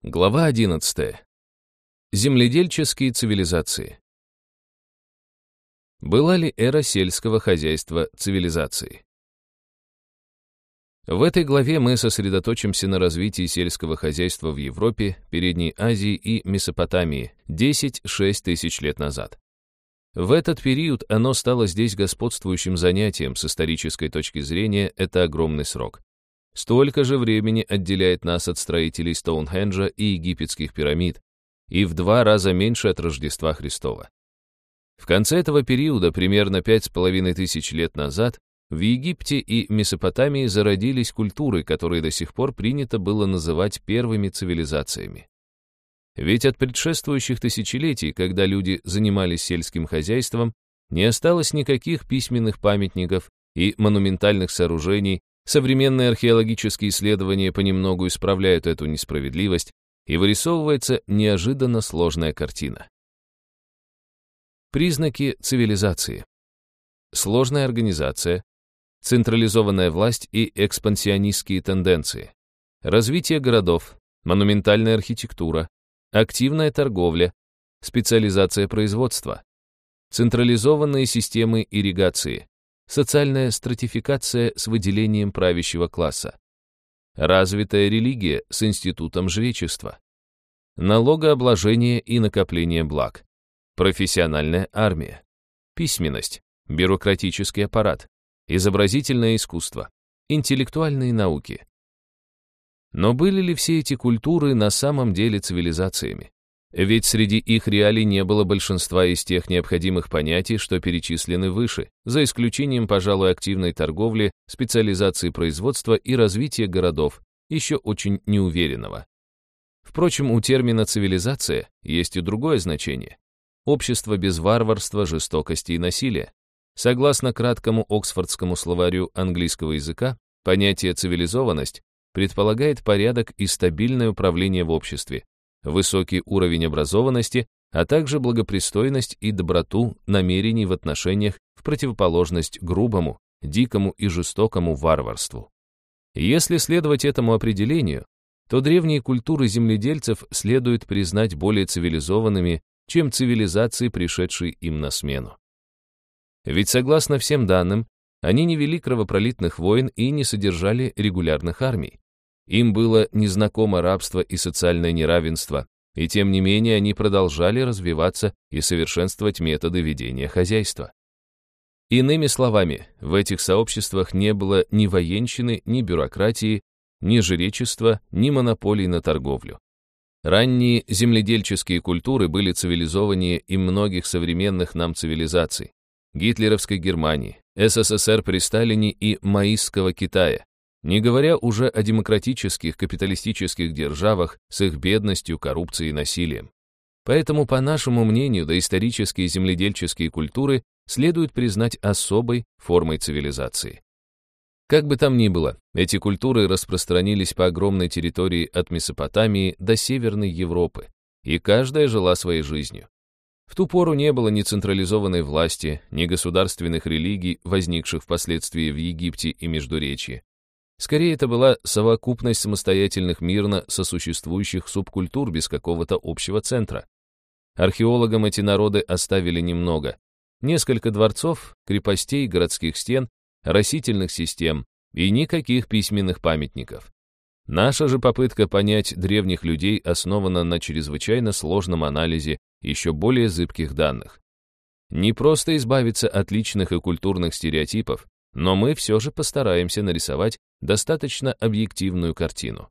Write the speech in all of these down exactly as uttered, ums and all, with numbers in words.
Глава одиннадцатая. Земледельческие цивилизации. Была ли эра сельского хозяйства цивилизацией? В этой главе мы сосредоточимся на развитии сельского хозяйства в Европе, Передней Азии и Месопотамии десять-шесть тысяч лет назад. В этот период оно стало здесь господствующим занятием с исторической точки зрения, это огромный срок. Столько же времени отделяет нас от строителей Стоунхенджа и египетских пирамид, и в два раза меньше от Рождества Христова. В конце этого периода, примерно пять с половиной тысяч лет назад, в Египте и Месопотамии зародились культуры, которые до сих пор принято было называть первыми цивилизациями. Ведь от предшествующих тысячелетий, когда люди занимались сельским хозяйством, не осталось никаких письменных памятников и монументальных сооружений. Современные археологические исследования понемногу исправляют эту несправедливость, и вырисовывается неожиданно сложная картина. Признаки цивилизации. Сложная организация, централизованная власть и экспансионистские тенденции, развитие городов, монументальная архитектура, активная торговля, специализация производства, централизованные системы ирригации, социальная стратификация с выделением правящего класса, развитая религия с институтом жречества, налогообложение и накопление благ, профессиональная армия, письменность, бюрократический аппарат, изобразительное искусство, интеллектуальные науки. Но были ли все эти культуры на самом деле цивилизациями? Ведь среди их реалий не было большинства из тех необходимых понятий, что перечислены выше, за исключением, пожалуй, активной торговли, специализации производства и развития городов, еще очень неуверенного. Впрочем, у термина «цивилизация» есть и другое значение. Общество без варварства, жестокости и насилия. Согласно краткому Оксфордскому словарю английского языка, понятие «цивилизованность» предполагает порядок и стабильное управление в обществе, высокий уровень образованности, а также благопристойность и доброту намерений в отношениях в противоположность грубому, дикому и жестокому варварству. Если следовать этому определению, то древние культуры земледельцев следует признать более цивилизованными, чем цивилизации, пришедшие им на смену. Ведь согласно всем данным, они не вели кровопролитных войн и не содержали регулярных армий. Им было незнакомо рабство и социальное неравенство, и тем не менее они продолжали развиваться и совершенствовать методы ведения хозяйства. Иными словами, в этих сообществах не было ни военщины, ни бюрократии, ни жречества, ни монополий на торговлю. Ранние земледельческие культуры были цивилизованнее и многих современных нам цивилизаций: гитлеровской Германии, СССР при Сталине и маоистского Китая, не говоря уже о демократических капиталистических державах с их бедностью, коррупцией и насилием. Поэтому, по нашему мнению, доисторические земледельческие культуры следует признать особой формой цивилизации. Как бы там ни было, эти культуры распространились по огромной территории от Месопотамии до Северной Европы, и каждая жила своей жизнью. В ту пору не было ни централизованной власти, ни государственных религий, возникших впоследствии в Египте и Междуречье. Скорее, это была совокупность самостоятельных мирно сосуществующих субкультур без какого-то общего центра. Археологам эти народы оставили немного. Несколько дворцов, крепостей, городских стен, растительных систем и никаких письменных памятников. Наша же попытка понять древних людей основана на чрезвычайно сложном анализе еще более зыбких данных. Не просто избавиться от личных и культурных стереотипов, но мы все же постараемся нарисовать достаточно объективную картину.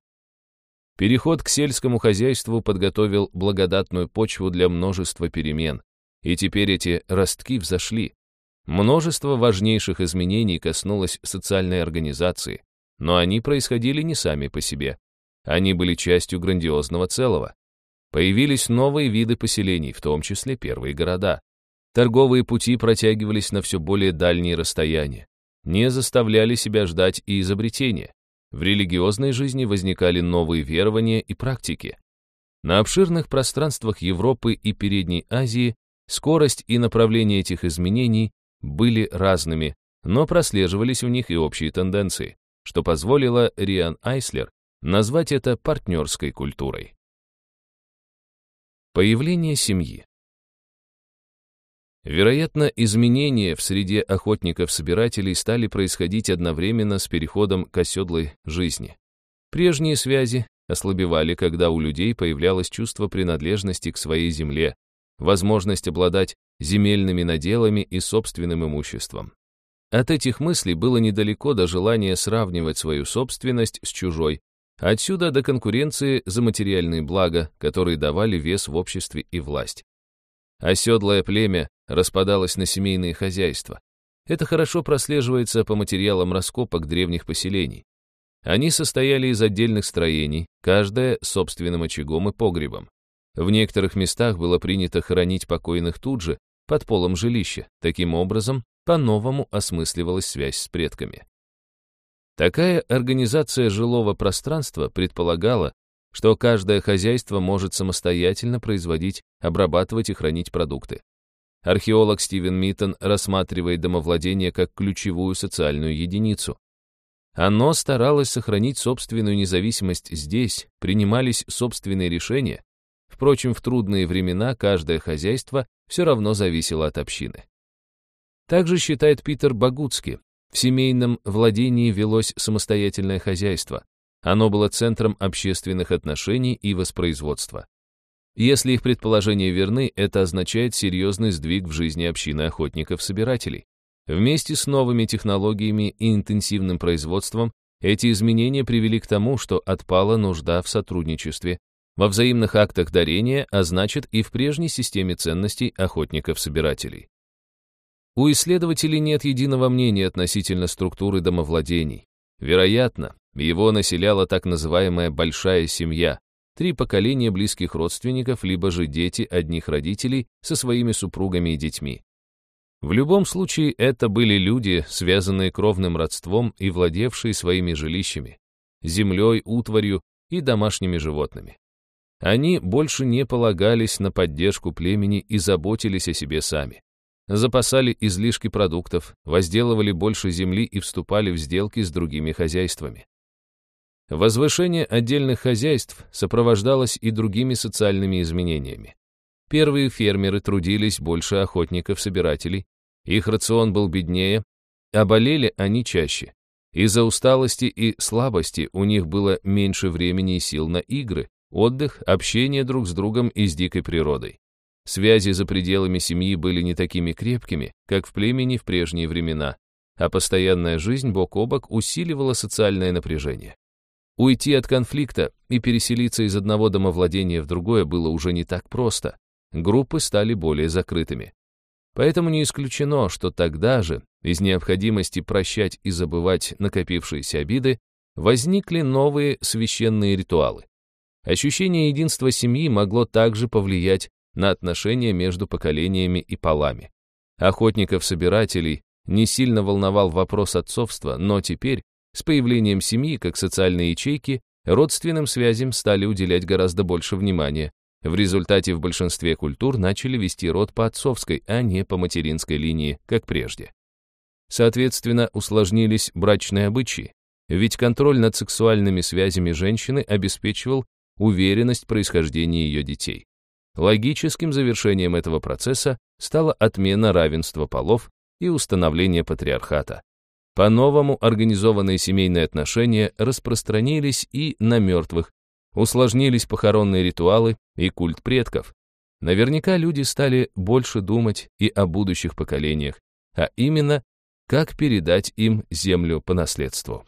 Переход к сельскому хозяйству подготовил благодатную почву для множества перемен, и теперь эти ростки взошли. Множество важнейших изменений коснулось социальной организации, но они происходили не сами по себе. Они были частью грандиозного целого. Появились новые виды поселений, в том числе первые города. Торговые пути протягивались на все более дальние расстояния. Не заставляли себя ждать и изобретения. В религиозной жизни возникали новые верования и практики. На обширных пространствах Европы и Передней Азии скорость и направление этих изменений были разными, но прослеживались в них и общие тенденции, что позволило Риан Айслер назвать это партнерской культурой. Появление семьи. Вероятно, изменения в среде охотников-собирателей стали происходить одновременно с переходом к оседлой жизни. Прежние связи ослабевали, когда у людей появлялось чувство принадлежности к своей земле, возможность обладать земельными наделами и собственным имуществом. От этих мыслей было недалеко до желания сравнивать свою собственность с чужой, отсюда до конкуренции за материальные блага, которые давали вес в обществе и власть. Оседлое племя распадалось на семейные хозяйства. Это хорошо прослеживается по материалам раскопок древних поселений. Они состояли из отдельных строений, каждое с собственным очагом и погребом. В некоторых местах было принято хоронить покойных тут же, под полом жилища. Таким образом, по-новому осмысливалась связь с предками. Такая организация жилого пространства предполагала, что каждое хозяйство может самостоятельно производить, обрабатывать и хранить продукты. Археолог Стивен Миттон рассматривает домовладение как ключевую социальную единицу. Оно старалось сохранить собственную независимость здесь, принимались собственные решения. Впрочем, в трудные времена каждое хозяйство все равно зависело от общины. Также считает Питер Багуцки, в семейном владении велось самостоятельное хозяйство. Оно было центром общественных отношений и воспроизводства. Если их предположения верны, это означает серьезный сдвиг в жизни общины охотников-собирателей. Вместе с новыми технологиями и интенсивным производством эти изменения привели к тому, что отпала нужда в сотрудничестве, во взаимных актах дарения, а значит и в прежней системе ценностей охотников-собирателей. У исследователей нет единого мнения относительно структуры домовладений. Вероятно, его населяла так называемая «большая семья», три поколения близких родственников, либо же дети одних родителей со своими супругами и детьми. В любом случае, это были люди, связанные кровным родством и владевшие своими жилищами, землей, утварью и домашними животными. Они больше не полагались на поддержку племени и заботились о себе сами. Запасали излишки продуктов, возделывали больше земли и вступали в сделки с другими хозяйствами. Возвышение отдельных хозяйств сопровождалось и другими социальными изменениями. Первые фермеры трудились больше охотников-собирателей, их рацион был беднее, а болели они чаще. Из-за усталости и слабости у них было меньше времени и сил на игры, отдых, общение друг с другом и с дикой природой. Связи за пределами семьи были не такими крепкими, как в племени в прежние времена, а постоянная жизнь бок о бок усиливала социальное напряжение. Уйти от конфликта и переселиться из одного домовладения в другое было уже не так просто. Группы стали более закрытыми. Поэтому не исключено, что тогда же, из необходимости прощать и забывать накопившиеся обиды, возникли новые священные ритуалы. Ощущение единства семьи могло также повлиять на отношения между поколениями и полами. Охотников-собирателей не сильно волновал вопрос отцовства, но теперь, с появлением семьи как социальной ячейки, родственным связям стали уделять гораздо больше внимания. В результате в большинстве культур начали вести род по отцовской, а не по материнской линии, как прежде. Соответственно, усложнились брачные обычаи, ведь контроль над сексуальными связями женщины обеспечивал уверенность происхождения ее детей. Логическим завершением этого процесса стала отмена равенства полов и установление патриархата. По-новому организованные семейные отношения распространились и на мертвых, усложнились похоронные ритуалы и культ предков. Наверняка люди стали больше думать и о будущих поколениях, а именно, как передать им землю по наследству.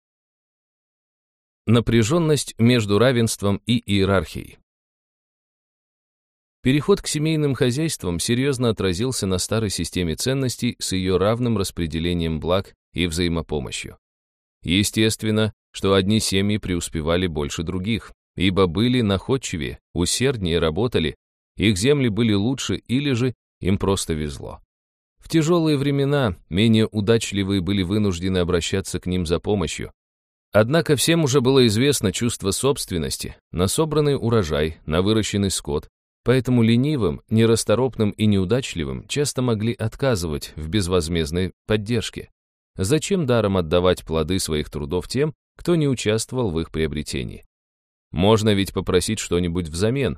Напряженность между равенством и иерархией. Переход к семейным хозяйствам серьезно отразился на старой системе ценностей с ее равным распределением благ и взаимопомощью. Естественно, что одни семьи преуспевали больше других, ибо были находчивее, усерднее работали, их земли были лучше или же им просто везло. В тяжелые времена менее удачливые были вынуждены обращаться к ним за помощью. Однако всем уже было известно чувство собственности на собранный урожай, на выращенный скот, поэтому ленивым, нерасторопным и неудачливым часто могли отказывать в безвозмездной поддержке. Зачем даром отдавать плоды своих трудов тем, кто не участвовал в их приобретении? Можно ведь попросить что-нибудь взамен.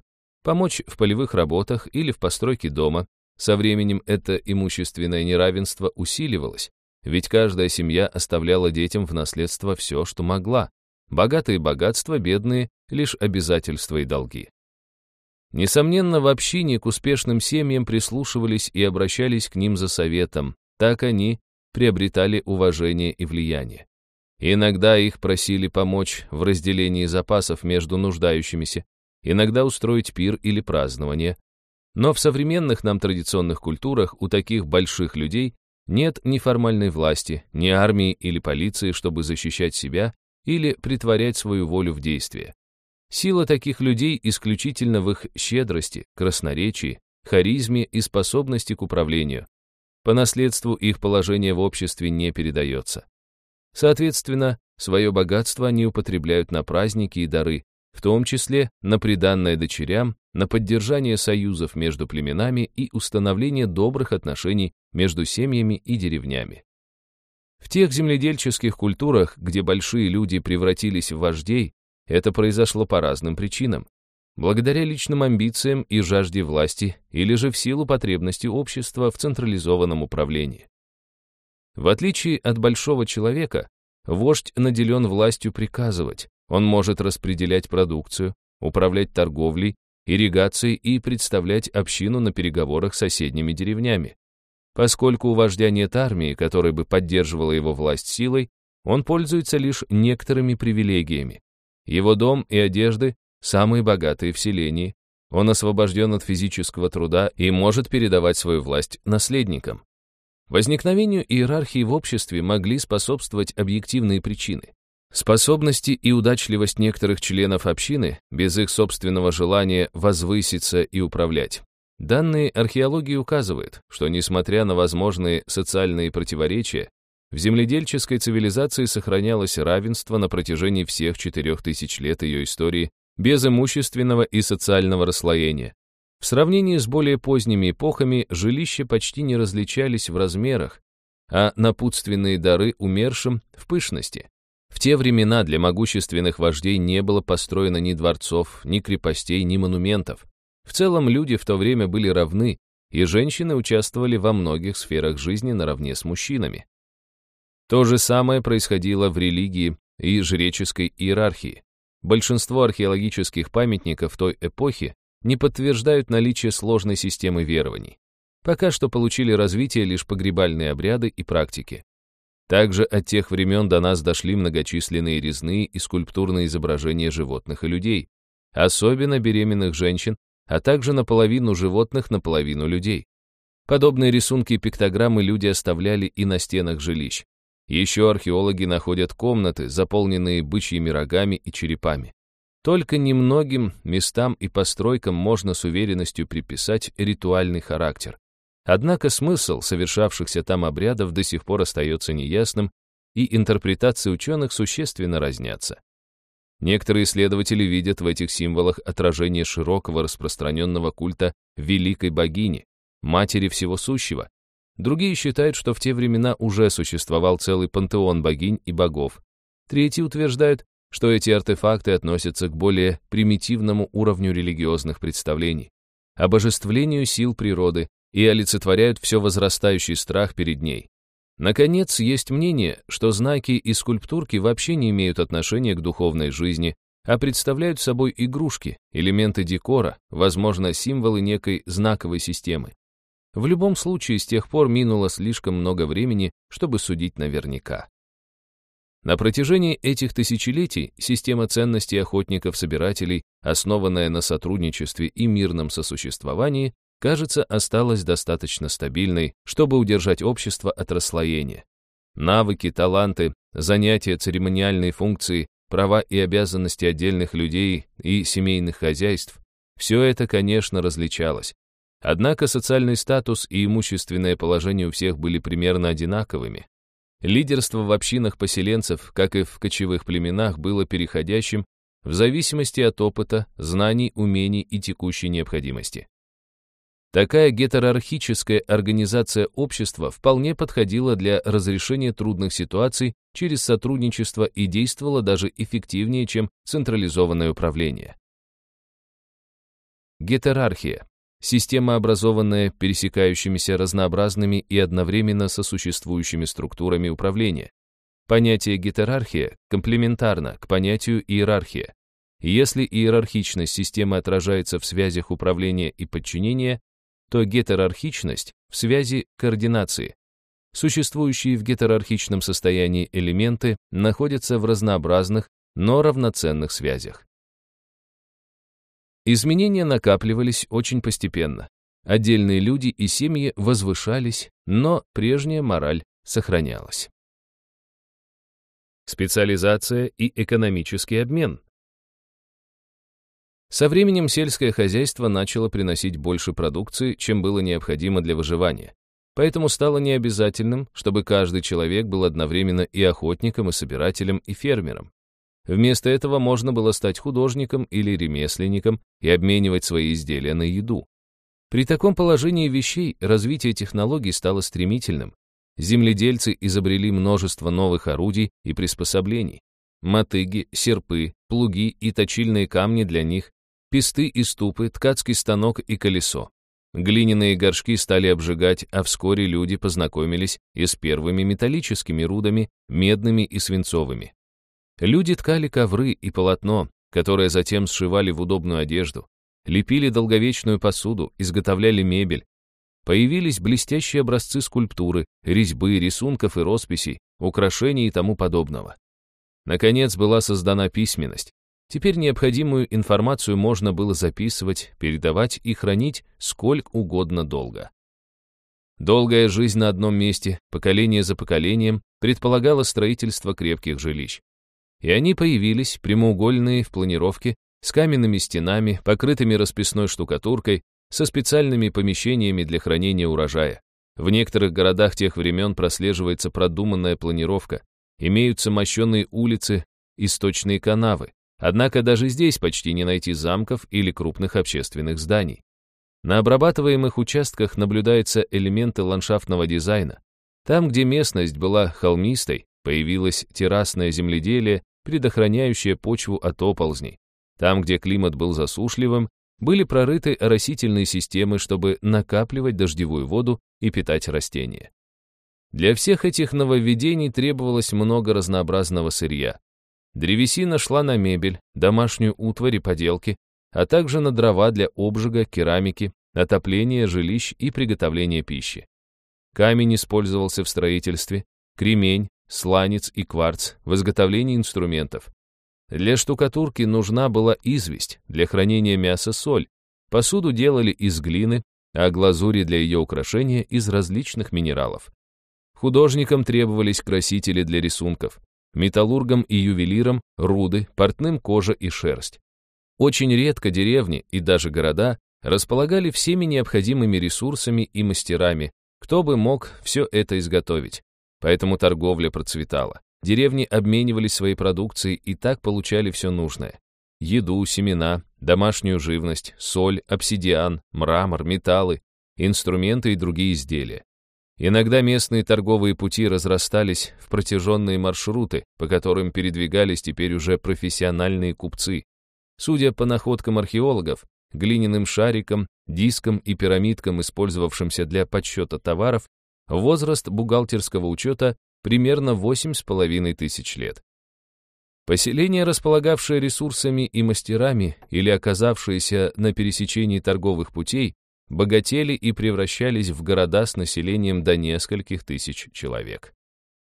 помочь в полевых работах или в постройке дома. Со временем это имущественное неравенство усиливалось, ведь каждая семья оставляла детям в наследство все, что могла. Богатые богатства, бедные — лишь обязательства и долги. Несомненно, в общине к успешным семьям прислушивались и обращались к ним за советом, так они приобретали уважение и влияние. Иногда их просили помочь в разделении запасов между нуждающимися, иногда устроить пир или празднование. Но в современных нам традиционных культурах у таких больших людей нет ни формальной власти, ни армии или полиции, чтобы защищать себя или притворять свою волю в действие. Сила таких людей исключительно в их щедрости, красноречии, харизме и способности к управлению. По наследству их положение в обществе не передается. Соответственно, свое богатство они употребляют на праздники и дары, в том числе на приданное дочерям, на поддержание союзов между племенами и установление добрых отношений между семьями и деревнями. В тех земледельческих культурах, где большие люди превратились в вождей, это произошло по разным причинам. Благодаря личным амбициям и жажде власти, или же в силу потребности общества в централизованном управлении. В отличие от большого человека, вождь наделен властью приказывать. Он может распределять продукцию, управлять торговлей, ирригацией и представлять общину на переговорах с соседними деревнями. Поскольку у вождя нет армии, которая бы поддерживала его власть силой, он пользуется лишь некоторыми привилегиями. Его дом и одежды самые богатые в селении, он освобожден от физического труда и может передавать свою власть наследникам. Возникновению иерархии в обществе могли способствовать объективные причины. Способности и удачливость некоторых членов общины без их собственного желания возвыситься и управлять. Данные археологии указывают, что, несмотря на возможные социальные противоречия, в земледельческой цивилизации сохранялось равенство на протяжении всех четырех тысяч лет ее истории без имущественного и социального расслоения. В сравнении с более поздними эпохами жилища почти не различались в размерах, а напутственные дары умершим в пышности. В те времена для могущественных вождей не было построено ни дворцов, ни крепостей, ни монументов. В целом люди в то время были равны, и женщины участвовали во многих сферах жизни наравне с мужчинами. То же самое происходило в религии и жреческой иерархии. Большинство археологических памятников той эпохи не подтверждают наличие сложной системы верований. Пока что получили развитие лишь погребальные обряды и практики. Также от тех времен до нас дошли многочисленные резные и скульптурные изображения животных и людей, особенно беременных женщин, а также наполовину животных, наполовину людей. Подобные рисунки и пиктограммы люди оставляли и на стенах жилищ. Еще археологи находят комнаты, заполненные бычьими рогами и черепами. Только немногим местам и постройкам можно с уверенностью приписать ритуальный характер. Однако смысл совершавшихся там обрядов до сих пор остается неясным, и интерпретации ученых существенно разнятся. Некоторые исследователи видят в этих символах отражение широкого распространенного культа великой богини, матери всего сущего. Другие считают, что в те времена уже существовал целый пантеон богинь и богов. Третьи утверждают, что эти артефакты относятся к более примитивному уровню религиозных представлений, обожествлению сил природы и олицетворяют все возрастающий страх перед ней. Наконец, есть мнение, что знаки и скульптурки вообще не имеют отношения к духовной жизни, а представляют собой игрушки, элементы декора, возможно, символы некой знаковой системы. В любом случае, с тех пор минуло слишком много времени, чтобы судить наверняка. На протяжении этих тысячелетий система ценностей охотников-собирателей, основанная на сотрудничестве и мирном сосуществовании, кажется, осталась достаточно стабильной, чтобы удержать общество от расслоения. Навыки, таланты, занятия, церемониальные функции, права и обязанности отдельных людей и семейных хозяйств – все это, конечно, различалось. Однако социальный статус и имущественное положение у всех были примерно одинаковыми. Лидерство в общинах поселенцев, как и в кочевых племенах, было переходящим в зависимости от опыта, знаний, умений и текущей необходимости. Такая гетерархическая организация общества вполне подходила для разрешения трудных ситуаций через сотрудничество и действовала даже эффективнее, чем централизованное управление. Гетерархия. Система, образованная пересекающимися разнообразными и одновременно сосуществующими структурами управления. Понятие гетерархия комплементарно к понятию иерархия. Если иерархичность системы отражается в связях управления и подчинения, то гетерархичность в связи координации. Существующие в гетерархичном состоянии элементы находятся в разнообразных, но равноценных связях. Изменения накапливались очень постепенно. Отдельные люди и семьи возвышались, но прежняя мораль сохранялась. Специализация и экономический обмен. Со временем сельское хозяйство начало приносить больше продукции, чем было необходимо для выживания. Поэтому стало необязательным, чтобы каждый человек был одновременно и охотником, и собирателем, и фермером. Вместо этого можно было стать художником или ремесленником и обменивать свои изделия на еду. При таком положении вещей развитие технологий стало стремительным. Земледельцы изобрели множество новых орудий и приспособлений. Мотыги, серпы, плуги и точильные камни для них, песты и ступы, ткацкий станок и колесо. Глиняные горшки стали обжигать, а вскоре люди познакомились и с первыми металлическими рудами, медными и свинцовыми. Люди ткали ковры и полотно, которое затем сшивали в удобную одежду, лепили долговечную посуду, изготовляли мебель. Появились блестящие образцы скульптуры, резьбы, рисунков и росписей, украшений и тому подобного. Наконец была создана письменность. Теперь необходимую информацию можно было записывать, передавать и хранить сколько угодно долго. Долгая жизнь на одном месте, поколение за поколением, предполагала строительство крепких жилищ. И они появились, прямоугольные в планировке, с каменными стенами, покрытыми расписной штукатуркой, со специальными помещениями для хранения урожая. В некоторых городах тех времен прослеживается продуманная планировка, имеются мощенные улицы, источные канавы. Однако даже здесь почти не найти замков или крупных общественных зданий. На обрабатываемых участках наблюдаются элементы ландшафтного дизайна. Там, где местность была холмистой, появилось террасное земледелие, предохраняющее почву от оползней. Там, где климат был засушливым, были прорыты оросительные системы, чтобы накапливать дождевую воду и питать растения. Для всех этих нововведений требовалось много разнообразного сырья. Древесина шла на мебель, домашнюю утварь и поделки, а также на дрова для обжига, керамики, отопления жилищ и приготовления пищи. Камень использовался в строительстве, кремень, сланец и кварц в изготовлении инструментов. Для штукатурки нужна была известь, для хранения мяса соль. Посуду делали из глины, а глазури для ее украшения из различных минералов. Художникам требовались красители для рисунков, металлургам и ювелирам руды, портным кожа и шерсть. Очень редко деревни и даже города располагали всеми необходимыми ресурсами и мастерами, кто бы мог все это изготовить. Поэтому торговля процветала. Деревни обменивались своей продукцией и так получали все нужное. Еду, семена, домашнюю живность, соль, обсидиан, мрамор, металлы, инструменты и другие изделия. Иногда местные торговые пути разрастались в протяженные маршруты, по которым передвигались теперь уже профессиональные купцы. Судя по находкам археологов, глиняным шарикам, дискам и пирамидкам, использовавшимся для подсчета товаров, возраст бухгалтерского учета примерно восемь с половиной тысяч лет. Поселения, располагавшие ресурсами и мастерами или оказавшиеся на пересечении торговых путей, богатели и превращались в города с населением до нескольких тысяч человек.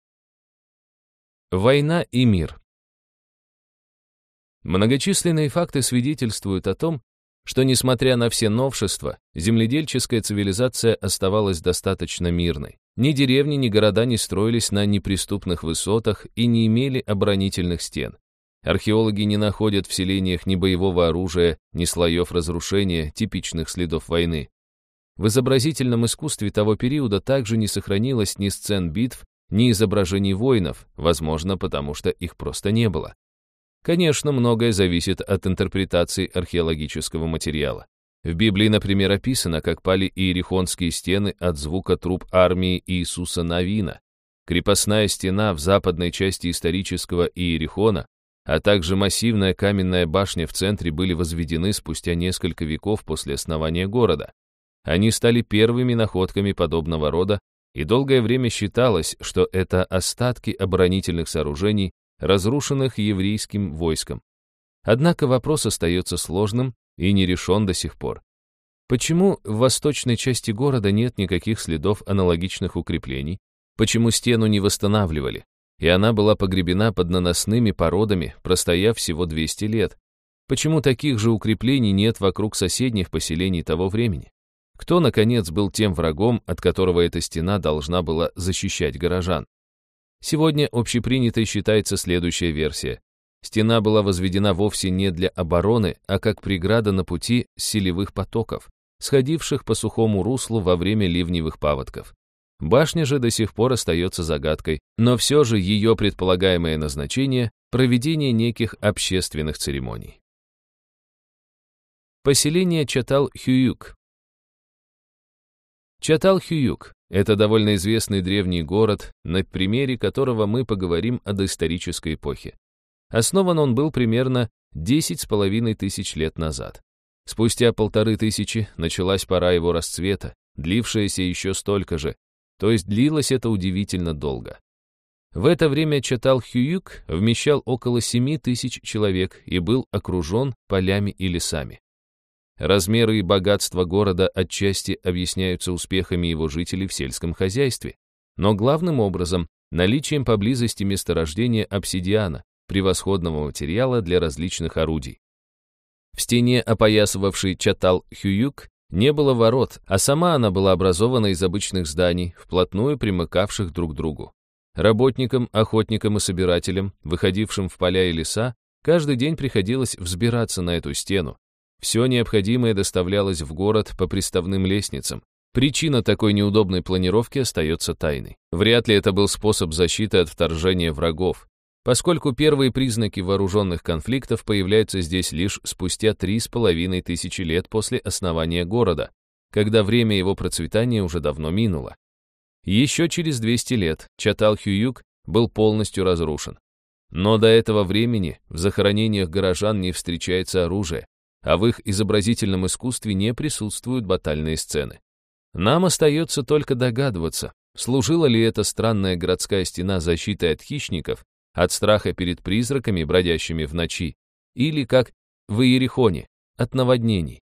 Война и мир. Многочисленные факты свидетельствуют о том, что, несмотря на все новшества, земледельческая цивилизация оставалась достаточно мирной. Ни деревни, ни города не строились на неприступных высотах и не имели оборонительных стен. Археологи не находят в селениях ни боевого оружия, ни слоев разрушения, типичных следов войны. В изобразительном искусстве того периода также не сохранилось ни сцен битв, ни изображений воинов, возможно, потому что их просто не было. Конечно, многое зависит от интерпретации археологического материала. В Библии, например, описано, как пали иерихонские стены от звука труб армии Иисуса Навина. Крепостная стена в западной части исторического Иерихона а также массивная каменная башня в центре были возведены спустя несколько веков после основания города. Они стали первыми находками подобного рода, и долгое время считалось, что это остатки оборонительных сооружений, разрушенных еврейским войском. Однако вопрос остается сложным и не решен до сих пор. Почему в восточной части города нет никаких следов аналогичных укреплений? Почему стену не восстанавливали? И она была погребена под наносными породами, простояв всего двести лет. Почему таких же укреплений нет вокруг соседних поселений того времени? Кто, наконец, был тем врагом, от которого эта стена должна была защищать горожан? Сегодня общепринятой считается следующая версия. Стена была возведена вовсе не для обороны, а как преграда на пути селевых потоков, сходивших по сухому руслу во время ливневых паводков. Башня же до сих пор остается загадкой, но все же ее предполагаемое назначение – проведение неких общественных церемоний. Поселение Чатал-Хююк. Чатал-Хююк – это довольно известный древний город, на примере которого мы поговорим о доисторической эпохе. Основан он был примерно десять с половиной тысяч лет назад. Спустя полторы тысячи началась пора его расцвета, длившаяся еще столько же, то есть длилось это удивительно долго. В это время Чатал-Хююк вмещал около семи тысяч человек и был окружен полями и лесами. Размеры и богатство города отчасти объясняются успехами его жителей в сельском хозяйстве, но главным образом наличием поблизости месторождения обсидиана, превосходного материала для различных орудий. В стене, опоясывавшей Чатал-Хююк, не было ворот, а сама она была образована из обычных зданий, вплотную примыкавших друг к другу. Работникам, охотникам и собирателям, выходившим в поля и леса, каждый день приходилось взбираться на эту стену. Все необходимое доставлялось в город по приставным лестницам. Причина такой неудобной планировки остается тайной. Вряд ли это был способ защиты от вторжения врагов, поскольку первые признаки вооруженных конфликтов появляются здесь лишь спустя три с половиной тысячи лет после основания города, когда время его процветания уже давно минуло. Еще через двести лет Чатал-Хююк был полностью разрушен. Но до этого времени в захоронениях горожан не встречается оружие, а в их изобразительном искусстве не присутствуют батальные сцены. Нам остается только догадываться, служила ли эта странная городская стена защитой от хищников, от страха перед призраками, бродящими в ночи, или, как в Иерихоне, от наводнений.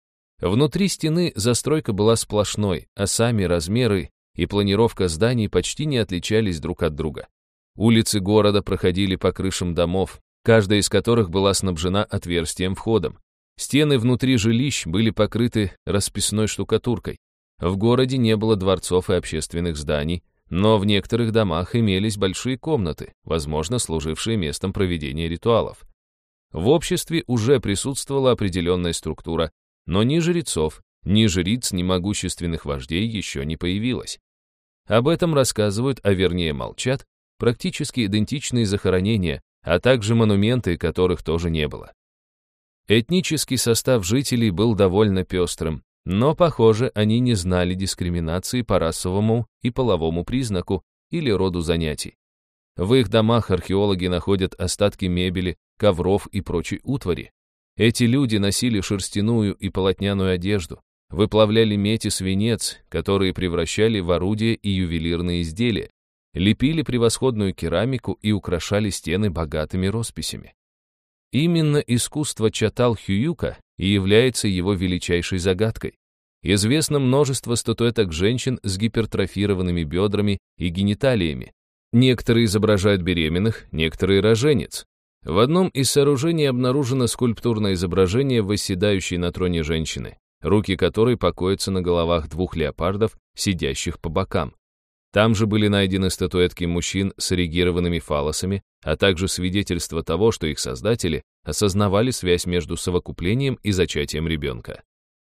Внутри стены застройка была сплошной, а сами размеры и планировка зданий почти не отличались друг от друга. Улицы города проходили по крышам домов, каждая из которых была снабжена отверстием-входом. Стены внутри жилищ были покрыты расписной штукатуркой. В городе не было дворцов и общественных зданий, но в некоторых домах имелись большие комнаты, возможно, служившие местом проведения ритуалов. В обществе уже присутствовала определенная структура, но ни жрецов, ни жриц, ни могущественных вождей еще не появилось. Об этом рассказывают, а вернее молчат, практически идентичные захоронения, а также монументы, которых тоже не было. Этнический состав жителей был довольно пестрым, но, похоже, они не знали дискриминации по расовому и половому признаку или роду занятий. В их домах археологи находят остатки мебели, ковров и прочей утвари. Эти люди носили шерстяную и полотняную одежду, выплавляли медь и свинец, которые превращали в орудия и ювелирные изделия, лепили превосходную керамику и украшали стены богатыми росписями. Именно искусство Чатал-Хююка и является его величайшей загадкой. Известно множество статуэток женщин с гипертрофированными бедрами и гениталиями. Некоторые изображают беременных, некоторые роженец. В одном из сооружений обнаружено скульптурное изображение восседающей на троне женщины, руки которой покоятся на головах двух леопардов, сидящих по бокам. Там же были найдены статуэтки мужчин с эрегированными фаллосами, а также свидетельство того, что их создатели осознавали связь между совокуплением и зачатием ребенка.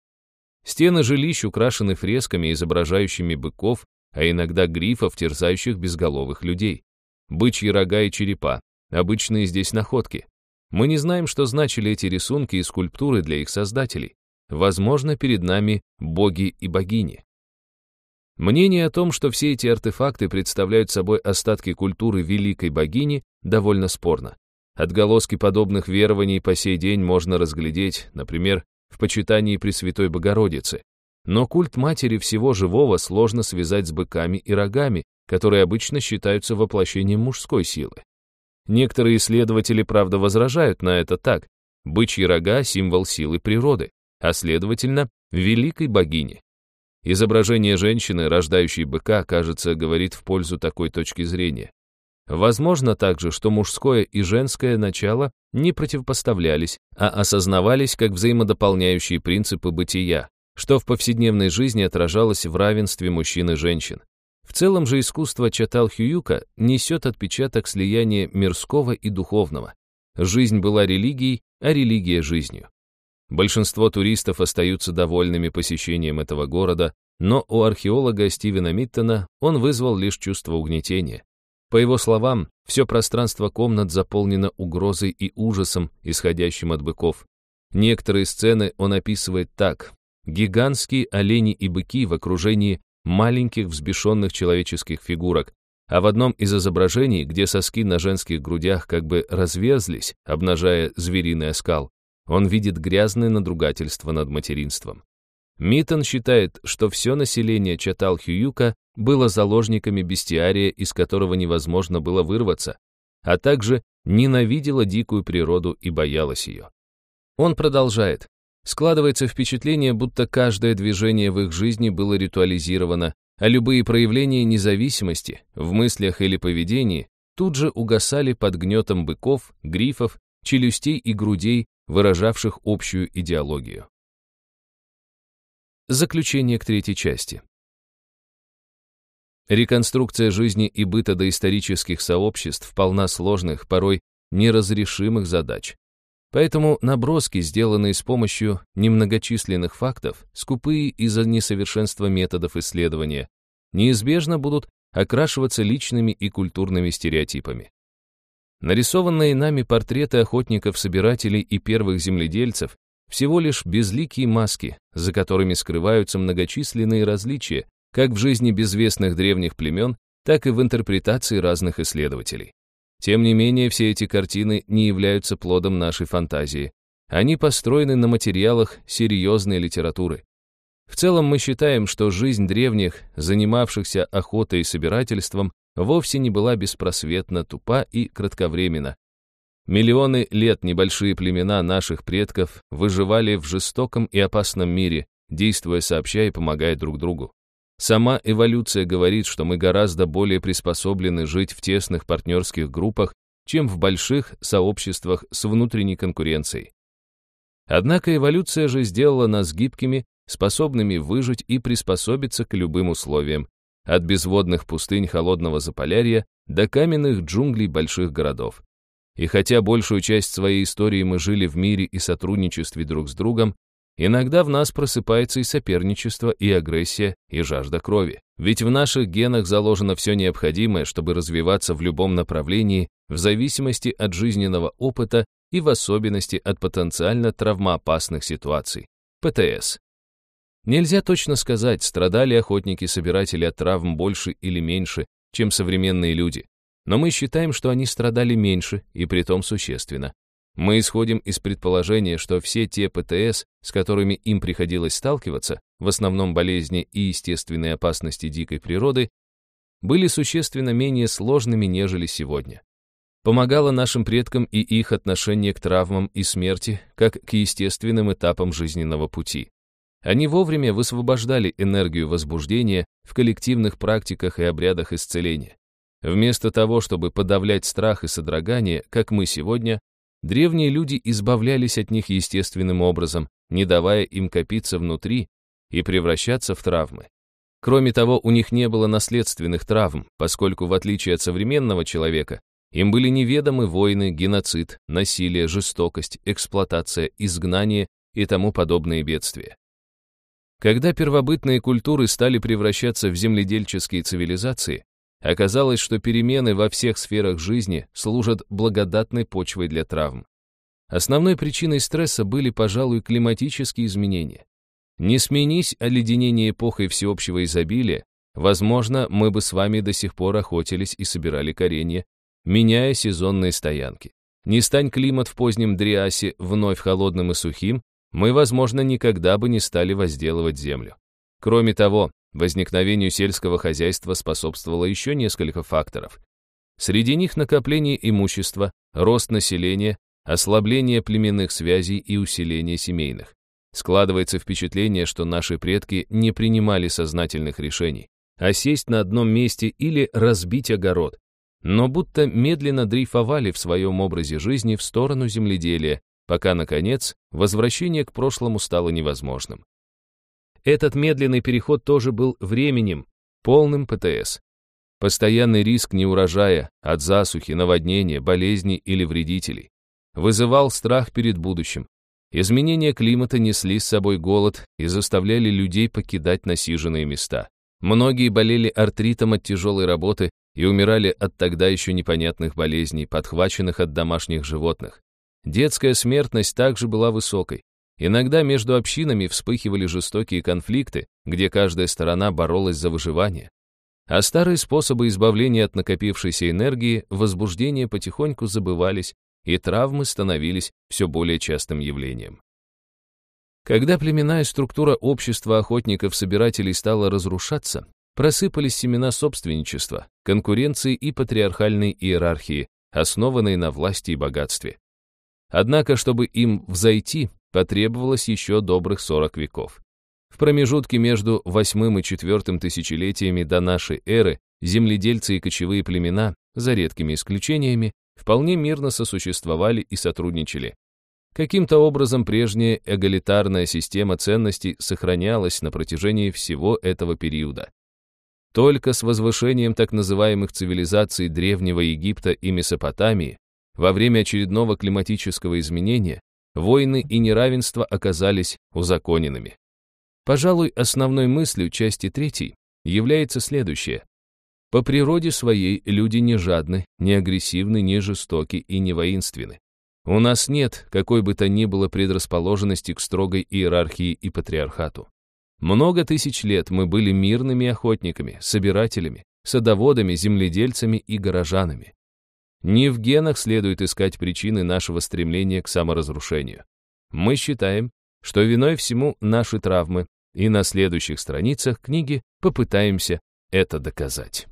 Стены жилищ украшены фресками, изображающими быков, а иногда грифов, терзающих безголовых людей. Бычьи рога и черепа — обычные здесь находки. Мы не знаем, что значили эти рисунки и скульптуры для их создателей. Возможно, перед нами боги и богини. Мнение о том, что все эти артефакты представляют собой остатки культуры великой богини, довольно спорно. Отголоски подобных верований по сей день можно разглядеть, например, в почитании Пресвятой Богородицы. Но культ матери всего живого сложно связать с быками и рогами, которые обычно считаются воплощением мужской силы. Некоторые исследователи, правда, возражают на это так. Бычьи рога — символ силы природы, а следовательно, великой богини. Изображение женщины, рождающей быка, кажется, говорит в пользу такой точки зрения. Возможно также, что мужское и женское начало не противопоставлялись, а осознавались как взаимодополняющие принципы бытия, что в повседневной жизни отражалось в равенстве мужчин и женщин. В целом же искусство Чатал-Хьююка несет отпечаток слияния мирского и духовного. Жизнь была религией, а религия — жизнью. Большинство туристов остаются довольными посещением этого города, но у археолога Стивена Миттона он вызвал лишь чувство угнетения. По его словам, все пространство комнат заполнено угрозой и ужасом, исходящим от быков. Некоторые сцены он описывает так. Гигантские олени и быки в окружении маленьких взбешенных человеческих фигурок, а в одном из изображений, где соски на женских грудях как бы разверзлись, обнажая звериный оскал, он видит грязное надругательство над материнством. Миттон считает, что все население Чатал-Хьююка было заложниками бестиария, из которого невозможно было вырваться, а также ненавидело дикую природу и боялось ее. Он продолжает. Складывается впечатление, будто каждое движение в их жизни было ритуализировано, а любые проявления независимости в мыслях или поведении тут же угасали под гнетом быков, грифов, челюстей и грудей, выражавших общую идеологию. Заключение к третьей части. Реконструкция жизни и быта доисторических сообществ полна сложных, порой неразрешимых задач. Поэтому наброски, сделанные с помощью немногочисленных фактов, скупые из-за несовершенства методов исследования, неизбежно будут окрашиваться личными и культурными стереотипами. Нарисованные нами портреты охотников-собирателей и первых земледельцев всего лишь безликие маски, за которыми скрываются многочисленные различия, как в жизни безвестных древних племен, так и в интерпретации разных исследователей. Тем не менее, все эти картины не являются плодом нашей фантазии. Они построены на материалах серьезной литературы. В целом мы считаем, что жизнь древних, занимавшихся охотой и собирательством, вовсе не была беспросветно тупа и кратковременна. Миллионы лет небольшие племена наших предков выживали в жестоком и опасном мире, действуя сообща и помогая друг другу. Сама эволюция говорит, что мы гораздо более приспособлены жить в тесных партнерских группах, чем в больших сообществах с внутренней конкуренцией. Однако эволюция же сделала нас гибкими, способными выжить и приспособиться к любым условиям, от безводных пустынь холодного Заполярья до каменных джунглей больших городов. И хотя большую часть своей истории мы жили в мире и сотрудничестве друг с другом, иногда в нас просыпается и соперничество, и агрессия, и жажда крови. Ведь в наших генах заложено все необходимое, чтобы развиваться в любом направлении, в зависимости от жизненного опыта и в особенности от потенциально травмоопасных ситуаций. пэ тэ эс. Нельзя точно сказать, страдали охотники-собиратели от травм больше или меньше, чем современные люди. Но мы считаем, что они страдали меньше, и притом существенно. Мы исходим из предположения, что все те пэ тэ эс, с которыми им приходилось сталкиваться, в основном болезни и естественные опасности дикой природы, были существенно менее сложными, нежели сегодня. Помогало нашим предкам и их отношение к травмам и смерти, как к естественным этапам жизненного пути. Они вовремя высвобождали энергию возбуждения в коллективных практиках и обрядах исцеления. Вместо того, чтобы подавлять страх и содрогание, как мы сегодня, древние люди избавлялись от них естественным образом, не давая им копиться внутри и превращаться в травмы. Кроме того, у них не было наследственных травм, поскольку, в отличие от современного человека, им были неведомы войны, геноцид, насилие, жестокость, эксплуатация, изгнание и тому подобные бедствия. Когда первобытные культуры стали превращаться в земледельческие цивилизации, оказалось, что перемены во всех сферах жизни служат благодатной почвой для травм. Основной причиной стресса были, пожалуй, климатические изменения. Не сменись оледенение эпохой всеобщего изобилия, возможно, мы бы с вами до сих пор охотились и собирали коренья, меняя сезонные стоянки. Не стань климат в позднем Дриасе вновь холодным и сухим, мы, возможно, никогда бы не стали возделывать землю. Кроме того, возникновению сельского хозяйства способствовало еще несколько факторов. Среди них накопление имущества, рост населения, ослабление племенных связей и усиление семейных. Складывается впечатление, что наши предки не принимали сознательных решений, а сесть на одном месте или разбить огород, но будто медленно дрейфовали в своем образе жизни в сторону земледелия, пока, наконец, возвращение к прошлому стало невозможным. Этот медленный переход тоже был временем, полным ПТС. Постоянный риск неурожая от засухи, наводнения, болезней или вредителей вызывал страх перед будущим. Изменения климата несли с собой голод и заставляли людей покидать насиженные места. Многие болели артритом от тяжелой работы и умирали от тогда еще непонятных болезней, подхваченных от домашних животных. Детская смертность также была высокой. Иногда между общинами вспыхивали жестокие конфликты, где каждая сторона боролась за выживание. А старые способы избавления от накопившейся энергии, возбуждения потихоньку забывались, и травмы становились все более частым явлением. Когда племенная структура общества охотников-собирателей стала разрушаться, просыпались семена собственничества, конкуренции и патриархальной иерархии, основанной на власти и богатстве. Однако, чтобы им взойти, потребовалось еще добрых сорок веков. В промежутке между восьмым и четвертым тысячелетиями до нашей эры земледельцы и кочевые племена, за редкими исключениями, вполне мирно сосуществовали и сотрудничали. Каким-то образом прежняя эгалитарная система ценностей сохранялась на протяжении всего этого периода. Только с возвышением так называемых цивилизаций Древнего Египта и Месопотамии во время очередного климатического изменения войны и неравенство оказались узаконенными. Пожалуй, основной мыслью части третьей является следующее. По природе своей люди не жадны, не агрессивны, не жестоки и не воинственны. У нас нет какой бы то ни было предрасположенности к строгой иерархии и патриархату. Много тысяч лет мы были мирными охотниками, собирателями, садоводами, земледельцами и горожанами. Не в генах следует искать причины нашего стремления к саморазрушению. Мы считаем, что виной всему наши травмы, и на следующих страницах книги попытаемся это доказать.